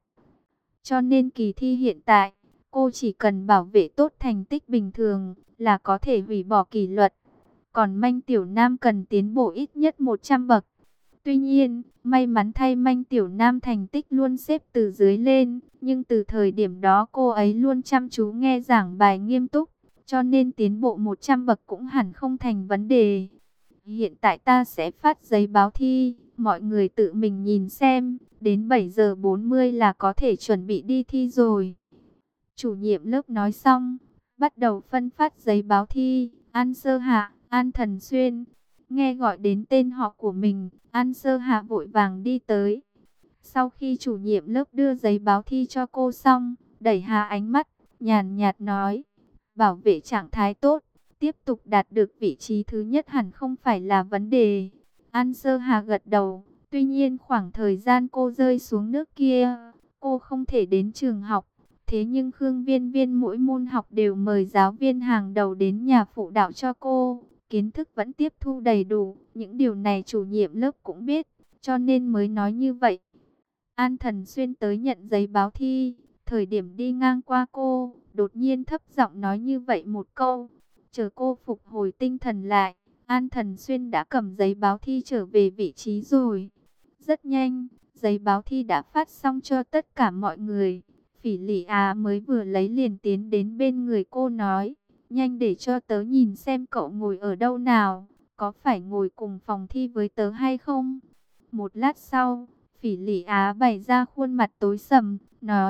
Cho nên kỳ thi hiện tại, cô chỉ cần bảo vệ tốt thành tích bình thường là có thể hủy bỏ kỷ luật. Còn Manh Tiểu Nam cần tiến bộ ít nhất 100 bậc. Tuy nhiên, may mắn thay Manh Tiểu Nam thành tích luôn xếp từ dưới lên, nhưng từ thời điểm đó cô ấy luôn chăm chú nghe giảng bài nghiêm túc, cho nên tiến bộ 100 bậc cũng hẳn không thành vấn đề. Hiện tại ta sẽ phát giấy báo thi, mọi người tự mình nhìn xem, đến 7 giờ 40 là có thể chuẩn bị đi thi rồi. Chủ nhiệm lớp nói xong, bắt đầu phân phát giấy báo thi. An Sơ Hạ, An Thần Xuyên. Nghe gọi đến tên họ của mình, An Sơ Hạ vội vàng đi tới. Sau khi chủ nhiệm lớp đưa giấy báo thi cho cô xong, đẩy hạ ánh mắt, nhàn nhạt nói, bảo vệ trạng thái tốt, tiếp tục đạt được vị trí thứ nhất hẳn không phải là vấn đề. An Sơ Hạ gật đầu, tuy nhiên khoảng thời gian cô rơi xuống nước kia, cô không thể đến trường học. Thế nhưng Khương Viên Viên mỗi môn học đều mời giáo viên hàng đầu đến nhà phụ đạo cho cô. Kiến thức vẫn tiếp thu đầy đủ, những điều này chủ nhiệm lớp cũng biết, cho nên mới nói như vậy. An Thần Xuyên tới nhận giấy báo thi, thời điểm đi ngang qua cô, đột nhiên thấp giọng nói như vậy một câu. Chờ cô phục hồi tinh thần lại, An Thần Xuyên đã cầm giấy báo thi trở về vị trí rồi. Rất nhanh, giấy báo thi đã phát xong cho tất cả mọi người. Phỉ Lị Á mới vừa lấy liền tiến đến bên người cô nói, nhanh để cho tớ nhìn xem cậu ngồi ở đâu nào, có phải ngồi cùng phòng thi với tớ hay không? 1 lát sau, Phỉ Lị Á bày ra khuôn mặt tối sầm, nói,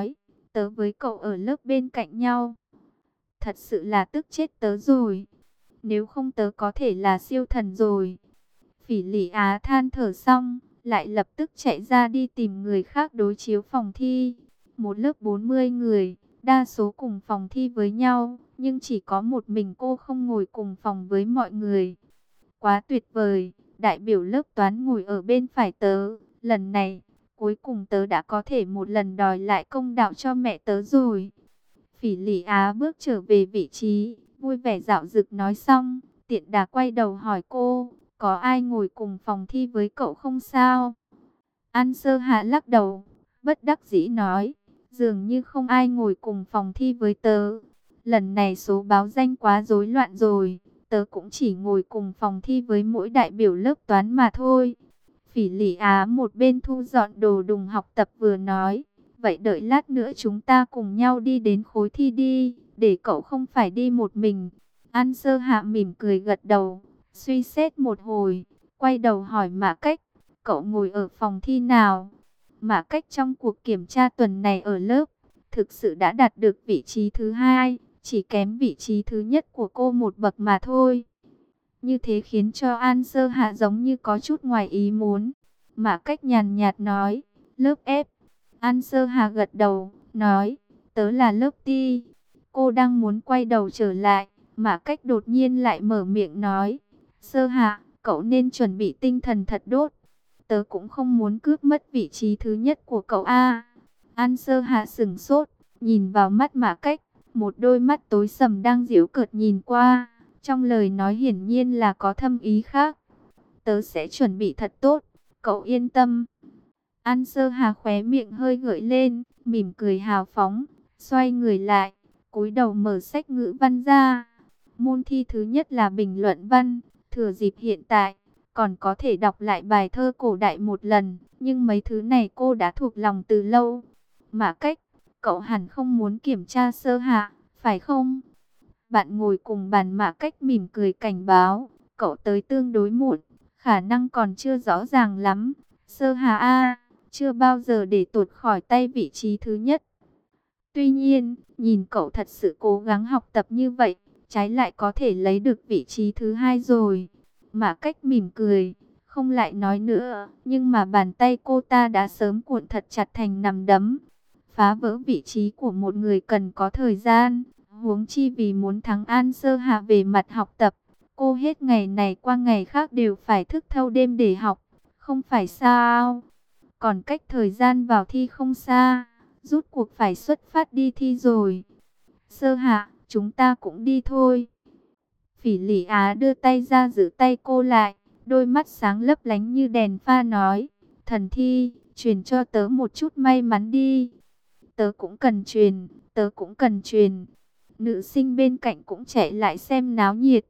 tớ với cậu ở lớp bên cạnh nhau. Thật sự là tức chết tớ rồi. Nếu không tớ có thể là siêu thần rồi. Phỉ Lị Á than thở xong, lại lập tức chạy ra đi tìm người khác đối chiếu phòng thi. Một lớp 40 người, đa số cùng phòng thi với nhau, nhưng chỉ có một mình cô không ngồi cùng phòng với mọi người. Quá tuyệt vời, đại biểu lớp toán ngồi ở bên phải tớ. Lần này, cuối cùng tớ đã có thể một lần đòi lại công đạo cho mẹ tớ rồi. Phỉ Lị Á bước trở về vị trí, vui vẻ dạo dực nói xong, tiện đà quay đầu hỏi cô, có ai ngồi cùng phòng thi với cậu không sao? An Sơ Hạ lắc đầu, bất đắc dĩ nói, dường như không ai ngồi cùng phòng thi với tớ. Lần này số báo danh quá rối loạn rồi, tớ cũng chỉ ngồi cùng phòng thi với mỗi đại biểu lớp toán mà thôi. Phỉ Lị Á một bên thu dọn đồ đùng học tập vừa nói, vậy đợi lát nữa chúng ta cùng nhau đi đến khối thi đi, để cậu không phải đi một mình. An Sơ Hạ mỉm cười gật đầu, suy xét một hồi, quay đầu hỏi Mã Cách, cậu ngồi ở phòng thi nào? Mã Cách trong cuộc kiểm tra tuần này ở lớp, thực sự đã đạt được vị trí thứ hai, chỉ kém vị trí thứ nhất của cô một bậc mà thôi. Như thế khiến cho An Sơ Hạ giống như có chút ngoài ý muốn. Mã Cách nhàn nhạt nói, lớp F. An Sơ Hạ gật đầu, nói, tớ là lớp T. Cô đang muốn quay đầu trở lại, Mã Cách đột nhiên lại mở miệng nói, Sơ Hạ, cậu nên chuẩn bị tinh thần thật đốt. Tớ cũng không muốn cướp mất vị trí thứ nhất của cậu a. An Sơ Hạ sững sốt, nhìn vào mắt Mã Cách, một đôi mắt tối sầm đang giễu cợt nhìn qua. Trong lời nói hiển nhiên là có thâm ý khác. Tớ sẽ chuẩn bị thật tốt, cậu yên tâm. An Sơ Hà khóe miệng hơi gợi lên, mỉm cười hào phóng, xoay người lại, cúi đầu mở sách ngữ văn ra. Môn thi thứ nhất là bình luận văn, thừa dịp hiện tại, còn có thể đọc lại bài thơ cổ đại một lần, nhưng mấy thứ này cô đã thuộc lòng từ lâu. Mã Cách, cậu hẳn không muốn kiểm tra Sơ Hạ, phải không? Bạn ngồi cùng bàn Mã Cách mỉm cười cảnh báo, cậu tới tương đối muộn, khả năng còn chưa rõ ràng lắm. Sơ Hà A, chưa bao giờ để tuột khỏi tay vị trí thứ nhất. Tuy nhiên, nhìn cậu thật sự cố gắng học tập như vậy, trái lại có thể lấy được vị trí thứ hai rồi. Mã Cách mỉm cười, không lại nói nữa, nhưng mà bàn tay cô ta đã sớm cuộn thật chặt thành nắm đấm. Phá vỡ vị trí của một người cần có thời gian, huống chi vì muốn thắng An Sơ Hạ về mặt học tập. Cô hết ngày này qua ngày khác đều phải thức thâu đêm để học, không phải sao? Còn cách thời gian vào thi không xa, rút cuộc phải xuất phát đi thi rồi. Sơ Hạ, chúng ta cũng đi thôi. Phỉ Lị Á đưa tay ra giữ tay cô lại, đôi mắt sáng lấp lánh như đèn pha nói, thần thi, truyền cho tớ một chút may mắn đi. Tớ cũng cần truyền, tớ cũng cần truyền. Nữ sinh bên cạnh cũng chạy lại xem náo nhiệt.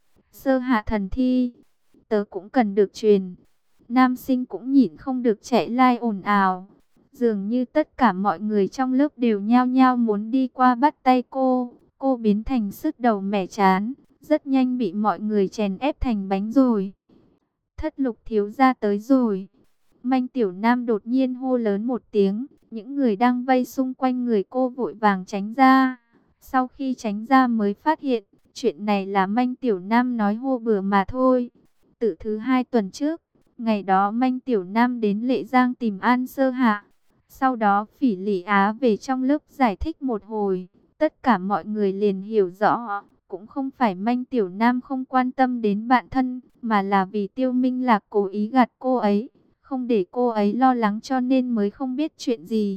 Sơ Hạ thần thi, tớ cũng cần được truyền. Nam sinh cũng nhịn không được chạy lai ồn ào. Dường như tất cả mọi người trong lớp đều nhao nhao muốn đi qua bắt tay cô. Cô biến thành sứt đầu mẻ chán, rất nhanh bị mọi người chèn ép thành bánh rồi. Thất Lục thiếu gia tới rồi. Manh Tiểu Nam đột nhiên hô lớn một tiếng. Những người đang vây xung quanh người cô vội vàng tránh ra. Sau khi tránh ra mới phát hiện, chuyện này là Manh Tiểu Nam nói hô bừa mà thôi. Từ thứ 2 tuần trước, ngày đó Manh Tiểu Nam đến Lệ Giang tìm An Sơ Hạ. Sau đó Phỉ Lị Á về trong lớp giải thích một hồi. Tất cả mọi người liền hiểu rõ, cũng không phải Manh Tiểu Nam không quan tâm đến bạn thân, mà là vì Tiêu Minh Lạc cố ý gạt cô ấy, không để cô ấy lo lắng cho nên mới không biết chuyện gì.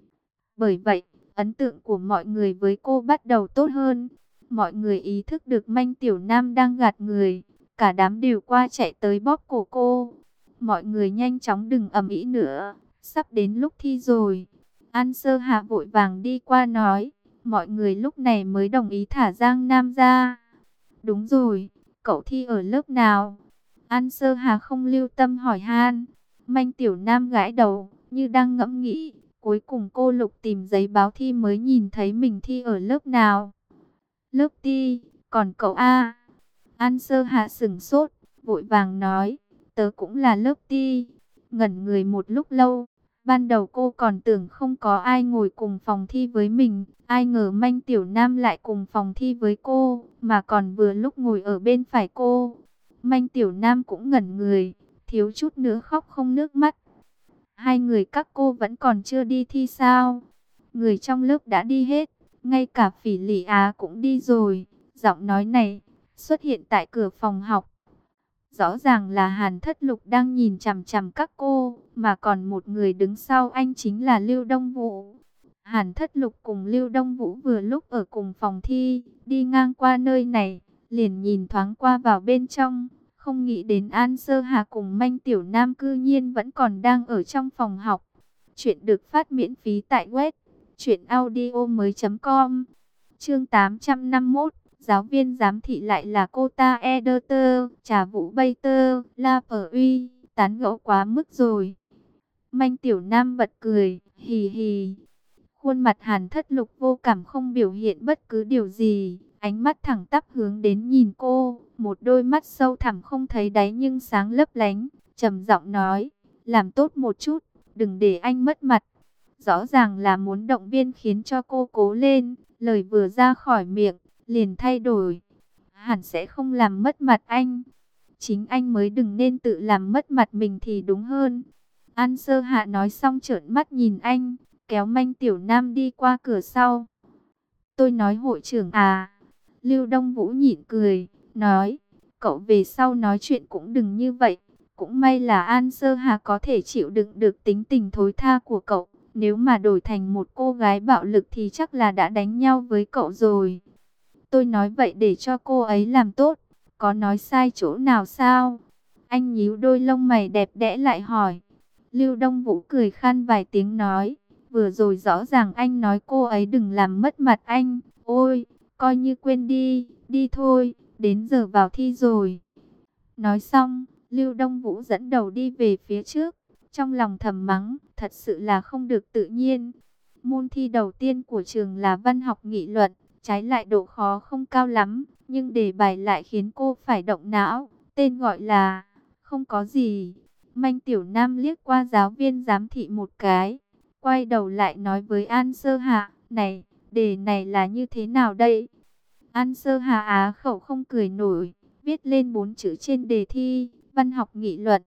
Bởi vậy, ấn tượng của mọi người với cô bắt đầu tốt hơn. Mọi người ý thức được Manh Tiểu Nam đang gạt người, cả đám đều qua chạy tới bóp cổ cô. Mọi người nhanh chóng đừng ầm ĩ nữa, sắp đến lúc thi rồi. An Sơ Hạ vội vàng đi qua nói, mọi người lúc này mới đồng ý thả Giang Nam ra. Đúng rồi, cậu thi ở lớp nào? An Sơ Hà không lưu tâm hỏi han. Manh Tiểu Nam gãi đầu, như đang ngẫm nghĩ. Cuối cùng cô lục tìm giấy báo thi mới nhìn thấy mình thi ở lớp nào. Lớp T, còn cậu A? An Sơ Hạ sửng sốt, vội vàng nói, tớ cũng là lớp T. Ngẩn người một lúc lâu, Ban đầu cô còn tưởng không có ai ngồi cùng phòng thi với mình, ai ngờ Manh Tiểu Nam lại cùng phòng thi với cô, mà còn vừa lúc ngồi ở bên phải cô. Manh Tiểu Nam cũng ngẩn người, thiếu chút nữa khóc không nước mắt. Hai người các cô vẫn còn chưa đi thi sao? Người trong lớp đã đi hết, ngay cả Phỉ Lị Á cũng đi rồi. Giọng nói này xuất hiện tại cửa phòng học. Rõ ràng là Hàn Thất Lục đang nhìn chằm chằm các cô, mà còn một người đứng sau anh chính là Lưu Đông Vũ. Hàn Thất Lục cùng Lưu Đông Vũ vừa lúc ở cùng phòng thi, đi ngang qua nơi này, liền nhìn thoáng qua vào bên trong, không nghĩ đến An Sơ Hà cùng Manh Tiểu Nam cư nhiên vẫn còn đang ở trong phòng học. Chuyện được phát miễn phí tại web truyệnaudiomoi.com. Chương 851, giáo viên giám thị lại là cô ta Ederter, Trà Vũ Bater, La Phở Uy, tán gẫu quá mức rồi. Manh Tiểu Nam bật cười, hì hì. Khuôn mặt Hàn Thất Lục vô cảm không biểu hiện bất cứ điều gì, ánh mắt thẳng tắp hướng đến nhìn cô, một đôi mắt sâu thẳm không thấy đáy nhưng sáng lấp lánh, trầm giọng nói, làm tốt một chút, đừng để anh mất mặt. Rõ ràng là muốn động viên khiến cho cô cố lên, lời vừa ra khỏi miệng, liền thay đổi. Hẳn sẽ không làm mất mặt anh. Chính anh mới đừng nên tự làm mất mặt mình thì đúng hơn. An Sơ Hạ nói xong trợn mắt nhìn anh, kéo Manh Tiểu Nam đi qua cửa sau. Tôi nói hội trưởng à. Lưu Đông Vũ nhịn cười, nói, cậu về sau nói chuyện cũng đừng như vậy. Cũng may là An Sơ Hà có thể chịu đựng được tính tình thối tha của cậu. Nếu mà đổi thành một cô gái bạo lực thì chắc là đã đánh nhau với cậu rồi. Tôi nói vậy để cho cô ấy làm tốt. Có nói sai chỗ nào sao? Anh nhíu đôi lông mày đẹp đẽ lại hỏi. Lưu Đông Vũ cười khan vài tiếng nói. Vừa rồi rõ ràng anh nói cô ấy đừng làm mất mặt anh. Ôi, coi như quên đi, đi thôi, đến giờ vào thi rồi. Nói xong, Lưu Đông Vũ dẫn đầu đi về phía trước. Trong lòng thầm mắng, thật sự là không được tự nhiên. Môn thi đầu tiên của trường là văn học nghị luận, trái lại độ khó không cao lắm, nhưng đề bài lại khiến cô phải động não. Tên gọi là không có gì. Manh Tiểu Nam liếc qua giáo viên giám thị một cái, quay đầu lại nói với An Sơ Hạ, này, đề này là như thế nào đây? An Sơ Hạ á khẩu không cười nổi, viết lên 4 chữ trên đề thi, văn học nghị luận.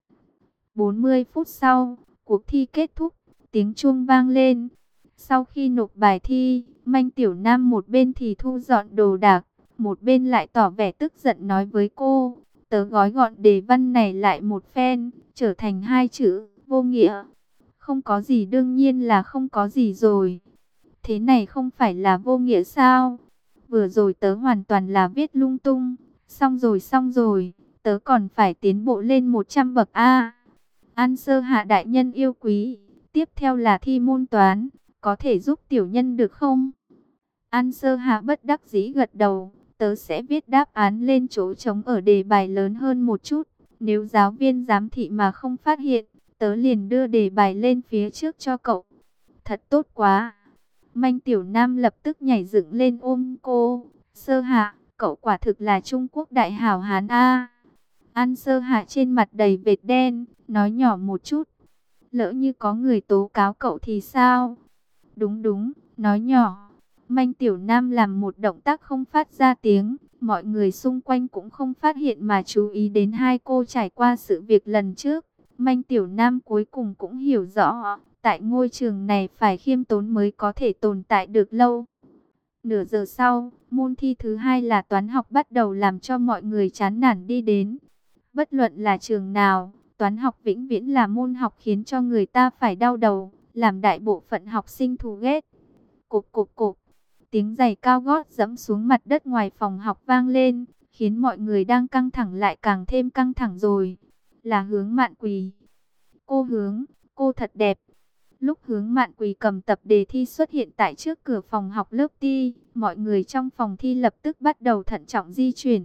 40 phút sau, cuộc thi kết thúc, tiếng chuông vang lên. Sau khi nộp bài thi, Manh Tiểu Nam một bên thì thu dọn đồ đạc, một bên lại tỏ vẻ tức giận nói với cô, tớ gói gọn đề văn này lại một phen, trở thành 2 chữ, vô nghĩa. Không có gì đương nhiên là không có gì rồi. Thế này không phải là vô nghĩa sao? Vừa rồi tớ hoàn toàn là viết lung tung, xong rồi, tớ còn phải tiến bộ lên 100 bậc A. An Sơ Hạ đại nhân yêu quý, tiếp theo là thi môn toán, có thể giúp tiểu nhân được không? An Sơ Hạ bất đắc dĩ gật đầu, tớ sẽ viết đáp án lên chỗ trống ở đề bài lớn hơn một chút. Nếu giáo viên giám thị mà không phát hiện, tớ liền đưa đề bài lên phía trước cho cậu. Thật tốt quá. Manh Tiểu Nam lập tức nhảy dựng lên ôm cô. Sơ Hạ, cậu quả thực là Trung Quốc đại hảo hán A. An Sơ Hạ trên mặt đầy vệt đen, nói nhỏ một chút. Lỡ như có người tố cáo cậu thì sao? Đúng đúng, nói nhỏ. Manh Tiểu Nam làm một động tác không phát ra tiếng. Mọi người xung quanh cũng không phát hiện mà chú ý đến hai cô trải qua sự việc lần trước. Manh Tiểu Nam cuối cùng cũng hiểu rõ, tại ngôi trường này phải khiêm tốn mới có thể tồn tại được lâu. Nửa giờ sau, môn thi thứ hai là toán học bắt đầu làm cho mọi người chán nản đi đến. Bất luận là trường nào, toán học vĩnh viễn là môn học khiến cho người ta phải đau đầu, làm đại bộ phận học sinh thù ghét. Cộp cộp cộp, tiếng giày cao gót dẫm xuống mặt đất ngoài phòng học vang lên, khiến mọi người đang căng thẳng lại càng thêm căng thẳng rồi. Là Hướng Mạn Quỳ. Cô Hướng, cô thật đẹp. Lúc Hướng Mạn Quỳ cầm tập đề thi xuất hiện tại trước cửa phòng học lớp ti, mọi người trong phòng thi lập tức bắt đầu thận trọng di chuyển.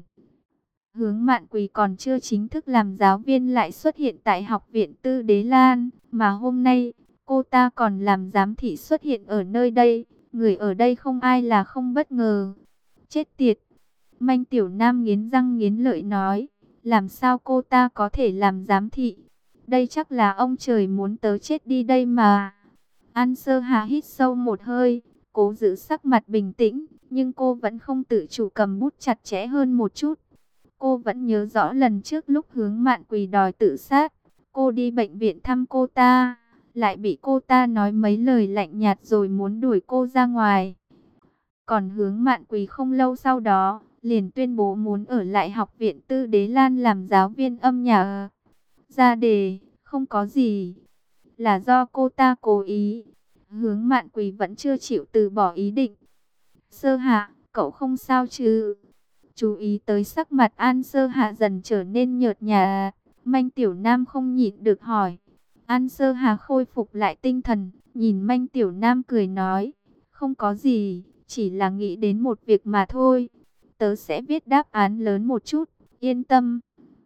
Hướng Mạn Quỳ còn chưa chính thức làm giáo viên lại xuất hiện tại học viện Tư Đế Lan, mà hôm nay cô ta còn làm giám thị xuất hiện ở nơi đây, người ở đây không ai là không bất ngờ. Chết tiệt! Manh Tiểu Nam nghiến răng nghiến lợi nói, làm sao cô ta có thể làm giám thị? Đây chắc là ông trời muốn tớ chết đi đây mà. An Sơ Hà hít sâu một hơi, cố giữ sắc mặt bình tĩnh, nhưng cô vẫn không tự chủ cầm bút chặt chẽ hơn một chút. Cô vẫn nhớ rõ lần trước lúc Hướng Mạn Quỳ đòi tự sát, cô đi bệnh viện thăm cô ta, lại bị cô ta nói mấy lời lạnh nhạt rồi muốn đuổi cô ra ngoài. Còn Hướng Mạn Quỳ không lâu sau đó, liền tuyên bố muốn ở lại học viện Tư Đế Lan làm giáo viên âm nhạc. Ra đề, không có gì, là do cô ta cố ý. Hướng Mạn Quỳ vẫn chưa chịu từ bỏ ý định. Sơ Hạ, cậu không sao chứ? Chú ý tới sắc mặt An Sơ Hạ dần trở nên nhợt nhạt, Manh Tiểu Nam không nhịn được hỏi. An Sơ Hạ khôi phục lại tinh thần, nhìn Manh Tiểu Nam cười nói, không có gì, chỉ là nghĩ đến một việc mà thôi. Tớ sẽ viết đáp án lớn một chút, yên tâm.